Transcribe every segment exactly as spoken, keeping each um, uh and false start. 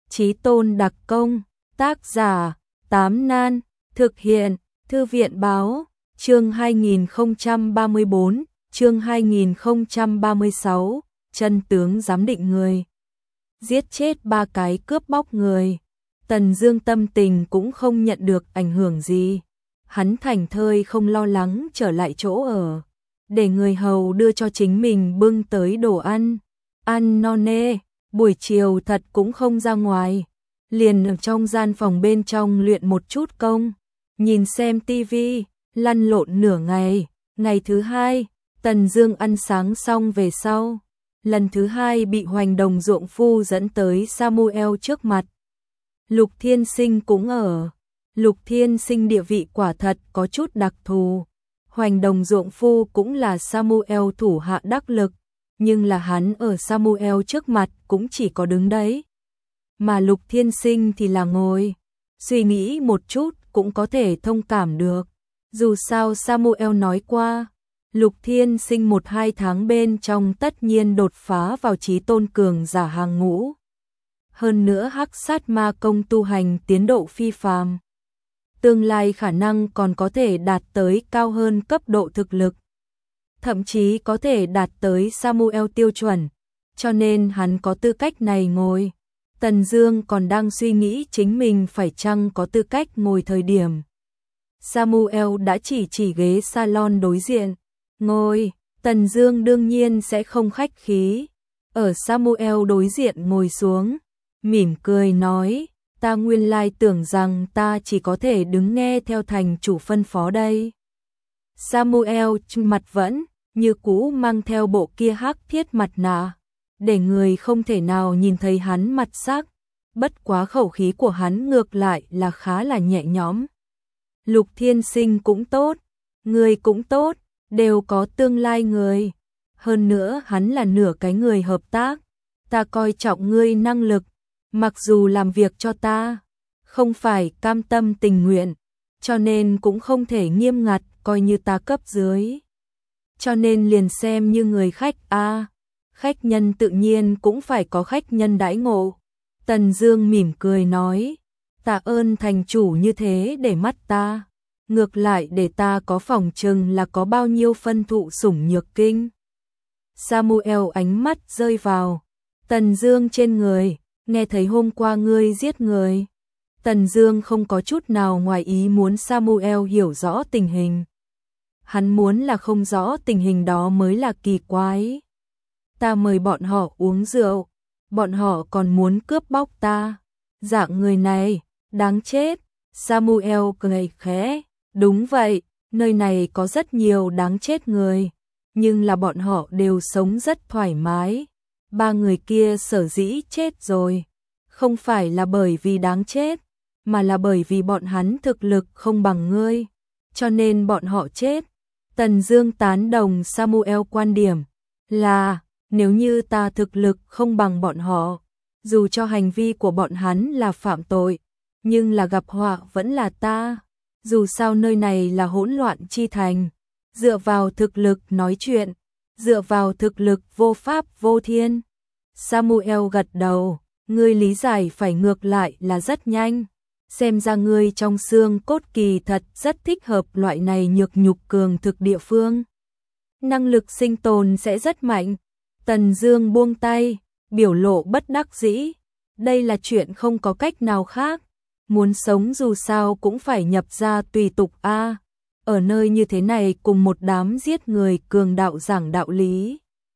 Chí Tôn đặc công, tác giả, Tám Nan, thực hiện, Thư viện báo, chương hai nghìn không trăm ba mươi bốn, chương hai nghìn không trăm ba mươi sáu, chân tướng giám định người. Giết chết ba cái cướp bóc người. Tần Dương tâm tình cũng không nhận được ảnh hưởng gì. Hắn thảnh thơi không lo lắng trở lại chỗ ở, để người hầu đưa cho chính mình bưng tới đồ ăn. Ăn no nê, buổi chiều thật cũng không ra ngoài, liền ở trong gian phòng bên trong luyện một chút công, nhìn xem tivi, lăn lộn nửa ngày. Ngày thứ hai, Tần Dương ăn sáng xong về sau, lần thứ hai bị Hoành Đồng ruộng phu dẫn tới Samuel trước mặt. Lục Thiên Sinh cũng ở. Lục Thiên Sinh địa vị quả thật có chút đặc thù. Hoành Đồng ruộng phu cũng là Samuel thủ hạ đắc lực, nhưng là hắn ở Samuel trước mặt cũng chỉ có đứng đấy. Mà Lục Thiên Sinh thì là ngồi. Suy nghĩ một chút cũng có thể thông cảm được. Dù sao Samuel nói qua, Lục Thiên Sinh một hai tháng bên trong tất nhiên đột phá vào chí tôn cường giả hàng ngũ. Hơn nữa hắc sát ma công tu hành tiến độ phi phàm, tương lai khả năng còn có thể đạt tới cao hơn cấp độ thực lực, thậm chí có thể đạt tới Samuel tiêu chuẩn, cho nên hắn có tư cách này ngồi. Tần Dương còn đang suy nghĩ chính mình phải chăng có tư cách ngồi thời điểm, Samuel đã chỉ chỉ ghế salon đối diện. Ngồi, Tần Dương đương nhiên sẽ không khách khí, ở Samuel đối diện ngồi xuống, mỉm cười nói, ta nguyên lai tưởng rằng ta chỉ có thể đứng nghe theo thành chủ phân phó đây. Samuel mặt vẫn như cũ mang theo bộ kia hắc thiết mặt nạ, để người không thể nào nhìn thấy hắn mặt sắc, bất quá khẩu khí của hắn ngược lại là khá là nhẹ nhõm. Lục Thiên Sinh cũng tốt, người cũng tốt, đều có tương lai người. Hơn nữa hắn là nửa cái người hợp tác, ta coi trọng ngươi năng lực, mặc dù làm việc cho ta không phải cam tâm tình nguyện, cho nên cũng không thể nghiêm ngặt coi như ta cấp dưới. Cho nên liền xem như người khách a, à, khách nhân tự nhiên cũng phải có khách nhân đãi ngộ. Tần Dương mỉm cười nói, tạ ơn thành chủ như thế để mắt ta, ngược lại để ta có phòng chừng là có bao nhiêu phân thụ sủng nhược kinh. Samuel ánh mắt rơi vào Tần Dương trên người, nghe thấy hôm qua ngươi giết người. Tần Dương không có chút nào ngoài ý muốn Samuel hiểu rõ tình hình. Hắn muốn là không rõ tình hình đó mới là kỳ quái. Ta mời bọn họ uống rượu, bọn họ còn muốn cướp bóc ta. Dạng người này, đáng chết. Samuel cười khẽ, đúng vậy, nơi này có rất nhiều đáng chết người, nhưng là bọn họ đều sống rất thoải mái. Ba người kia sở dĩ chết rồi, không phải là bởi vì đáng chết, mà là bởi vì bọn hắn thực lực không bằng ngươi, cho nên bọn họ chết. Tần Dương tán đồng Samuel quan điểm là, nếu như ta thực lực không bằng bọn họ, dù cho hành vi của bọn hắn là phạm tội, nhưng là gặp họa vẫn là ta. Dù sao nơi này là hỗn loạn chi thành, dựa vào thực lực nói chuyện, dựa vào thực lực vô pháp vô thiên. Samuel gật đầu, ngươi lý giải phải ngược lại là rất nhanh, xem ra ngươi trong xương cốt kỳ thật rất thích hợp loại này nhược nhục cường thực địa phương. Năng lực sinh tồn sẽ rất mạnh. Tần Dương buông tay, biểu lộ bất đắc dĩ, đây là chuyện không có cách nào khác, muốn sống dù sao cũng phải nhập gia tùy tục a. Ở nơi như thế này cùng một đám giết người cường đạo giảng đạo lý,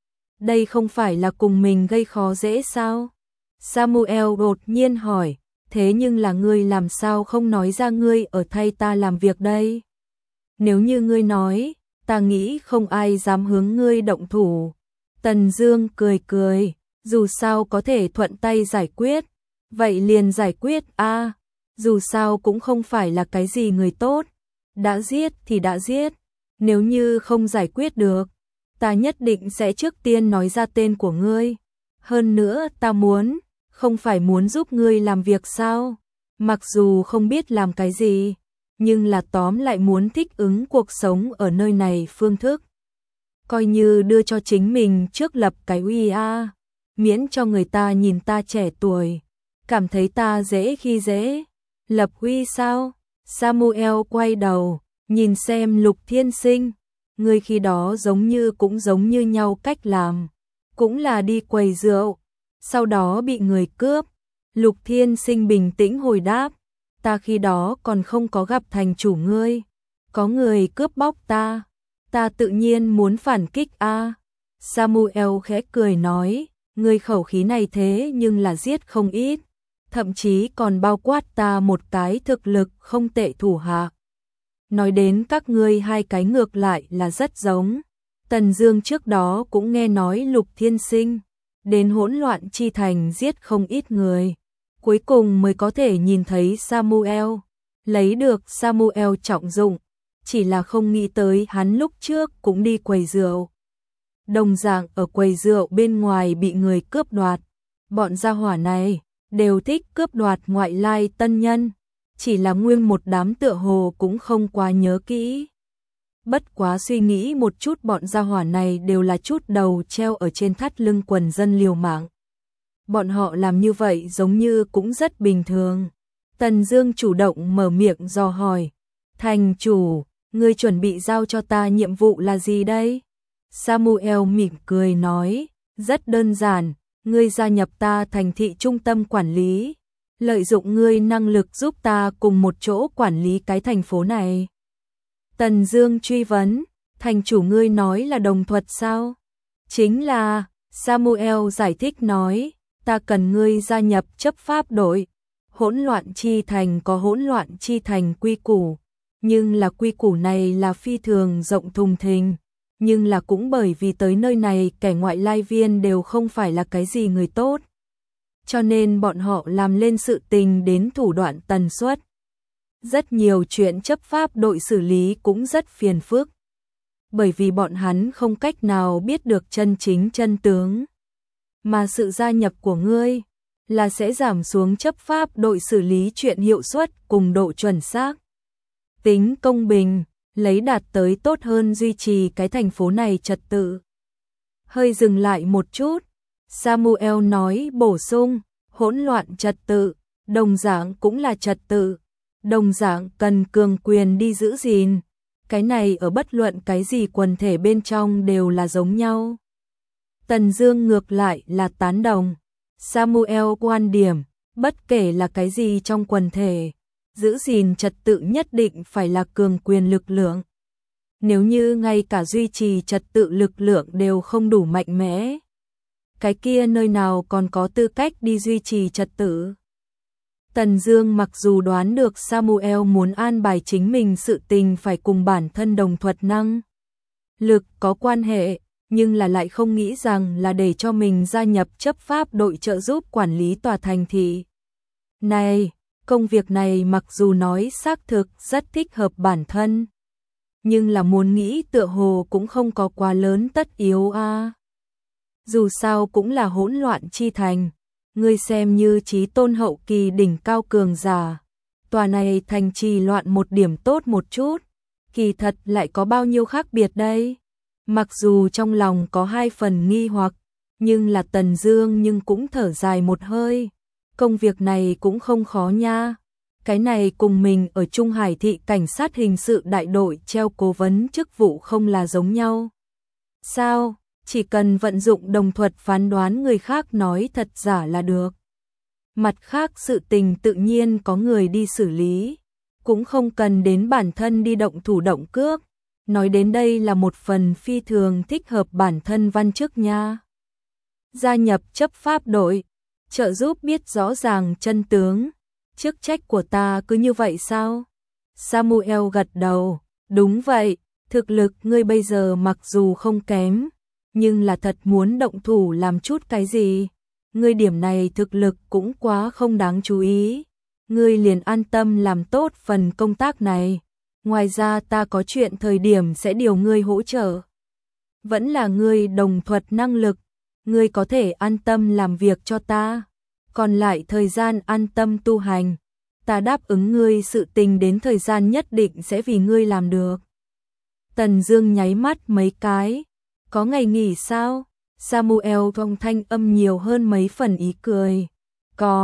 đây không phải là cùng mình gây khó dễ sao? Samuel đột nhiên hỏi, thế nhưng là ngươi làm sao không nói ra ngươi ở thay ta làm việc đây? Nếu như ngươi nói, ta nghĩ không ai dám hướng ngươi động thủ. Tần Dương cười cười, dù sao có thể thuận tay giải quyết, vậy liền giải quyết a, dù sao cũng không phải là cái gì người tốt, đã giết thì đã giết, nếu như không giải quyết được, ta nhất định sẽ trước tiên nói ra tên của ngươi. Hơn nữa ta muốn, không phải muốn giúp ngươi làm việc sao? Mặc dù không biết làm cái gì, nhưng là tóm lại muốn thích ứng cuộc sống ở nơi này phương thức. Coi như đưa cho chính mình trước lập cái uy a, miễn cho người ta nhìn ta trẻ tuổi. cảm thấy ta dễ khi dễ. Lập uy sao? Samuel quay đầu, nhìn xem Lục Thiên Sinh, ngươi khi đó giống như cũng giống như nhau cách làm, cũng là đi quầy rượu, sau đó bị người cướp. Lục Thiên Sinh bình tĩnh hồi đáp, ta khi đó còn không có gặp thành chủ ngươi, có người cướp bóc ta, ta tự nhiên muốn phản kích a. Samuel khẽ cười nói, ngươi khẩu khí này thế nhưng là giết không ít, thậm chí còn bao quát ta một cái thực lực không tệ thủ hạ. Nói đến các ngươi hai cái ngược lại là rất giống. Tần Dương trước đó cũng nghe nói Lục Thiên Sinh đến hỗn loạn chi thành giết không ít người, cuối cùng mới có thể nhìn thấy Samuel, lấy được Samuel trọng dụng, chỉ là không nghĩ tới hắn lúc trước cũng đi quầy rượu. Đồng dạng ở quầy rượu bên ngoài bị người cướp đoạt, bọn gia hỏa này đều thích cướp đoạt ngoại lai tân nhân, chỉ là nguyên một đám tựa hồ cũng không quá nhớ kỹ. Bất quá suy nghĩ một chút, bọn gia hỏa này đều là chút đầu treo ở trên thắt lưng quần dân liều mạng. Bọn họ làm như vậy giống như cũng rất bình thường. Tần Dương chủ động mở miệng dò hỏi, thành chủ, ngươi chuẩn bị giao cho ta nhiệm vụ là gì đây? Samuel mỉm cười nói, rất đơn giản, ngươi gia nhập ta thành thị trung tâm quản lý, lợi dụng ngươi năng lực giúp ta cùng một chỗ quản lý cái thành phố này. Tần Dương truy vấn, thành chủ ngươi nói là đồng thuật sao? Chính là, Samuel giải thích nói, ta cần ngươi gia nhập chấp pháp đội. Hỗn loạn chi thành có hỗn loạn chi thành quy củ, nhưng là quy củ này là phi thường rộng thùng thình, nhưng là cũng bởi vì tới nơi này kẻ ngoại lai viên đều không phải là cái gì người tốt, cho nên bọn họ làm lên sự tình đến thủ đoạn tần suất. Rất nhiều chuyện chấp pháp đội xử lý cũng rất phiền phức, bởi vì bọn hắn không cách nào biết được chân chính chân tướng. Mà sự gia nhập của ngươi là sẽ giảm xuống chấp pháp đội xử lý chuyện hiệu suất cùng độ chuẩn xác. Tính công bình, lấy đạt tới tốt hơn duy trì cái thành phố này trật tự. Hơi dừng lại một chút, Samuel nói bổ sung, hỗn loạn trật tự, đồng dạng cũng là trật tự, đồng dạng cần cường quyền đi giữ gìn. Cái này ở bất luận cái gì quần thể bên trong đều là giống nhau. Tần Dương ngược lại là tán đồng Samuel quan điểm, bất kể là cái gì trong quần thể, giữ gìn trật tự nhất định phải là cường quyền lực lượng. Nếu như ngay cả duy trì trật tự lực lượng đều không đủ mạnh mẽ, cái kia nơi nào còn có tư cách đi duy trì trật tự. Tần Dương mặc dù đoán được Samuel muốn an bài chính mình sự tình phải cùng bản thân đồng thuật năng lực có quan hệ, nhưng là lại không nghĩ rằng là để cho mình gia nhập chấp pháp đội trợ giúp quản lý tòa thành thị. Này, công việc này mặc dù nói xác thực rất thích hợp bản thân, nhưng là muốn nghĩ tựa hồ cũng không có quá lớn tất yếu a. À. Dù sao cũng là hỗn loạn chi thành, ngươi xem như chí tôn hậu kỳ đỉnh cao cường giả, tòa này thành trì loạn một điểm tốt một chút, kỳ thật lại có bao nhiêu khác biệt đây? Mặc dù trong lòng có hai phần nghi hoặc, nhưng là Tần Dương nhưng cũng thở dài một hơi. Công việc này cũng không khó nha. Cái này cùng mình ở Trung Hải thị cảnh sát hình sự đại đội treo cố vấn chức vụ không là giống nhau. Sao? Chỉ cần vận dụng đồng thuật phán đoán người khác nói thật giả là được. Mặt khác sự tình tự nhiên có người đi xử lý, cũng không cần đến bản thân đi động thủ động cước. Nói đến đây là một phần phi thường thích hợp bản thân văn chức nha. Gia nhập chấp pháp đội, trợ giúp biết rõ ràng chân tướng, chức trách của ta cứ như vậy sao? Samuel gật đầu, đúng vậy, thực lực ngươi bây giờ mặc dù không kém, nhưng là thật muốn động thủ làm chút cái gì, ngươi điểm này thực lực cũng quá không đáng chú ý, ngươi liền an tâm làm tốt phần công tác này. Ngoài ra ta có chuyện thời điểm sẽ điều ngươi hỗ trợ. Vẫn là ngươi đồng thuật năng lực, ngươi có thể an tâm làm việc cho ta. Còn lại thời gian an tâm tu hành, ta đáp ứng ngươi sự tình đến thời gian nhất định sẽ vì ngươi làm được. Tần Dương nháy mắt mấy cái, có ngày nghỉ sao? Samuel trong thanh âm nhiều hơn mấy phần ý cười. Có,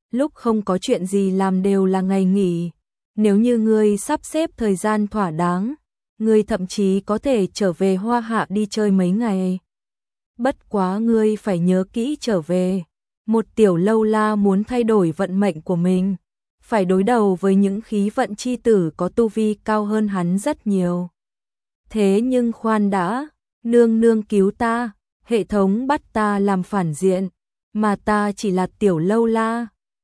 lúc không có chuyện gì làm đều là ngày nghỉ. Nếu như ngươi sắp xếp thời gian thỏa đáng, ngươi thậm chí có thể trở về Hoa Hạ đi chơi mấy ngày. Bất quá ngươi phải nhớ kỹ trở về. Một tiểu lâu la muốn thay đổi vận mệnh của mình, phải đối đầu với những khí vận chi tử có tu vi cao hơn hắn rất nhiều. Thế nhưng khoan đã, nương nương cứu ta, hệ thống bắt ta làm phản diện, mà ta chỉ là tiểu lâu la.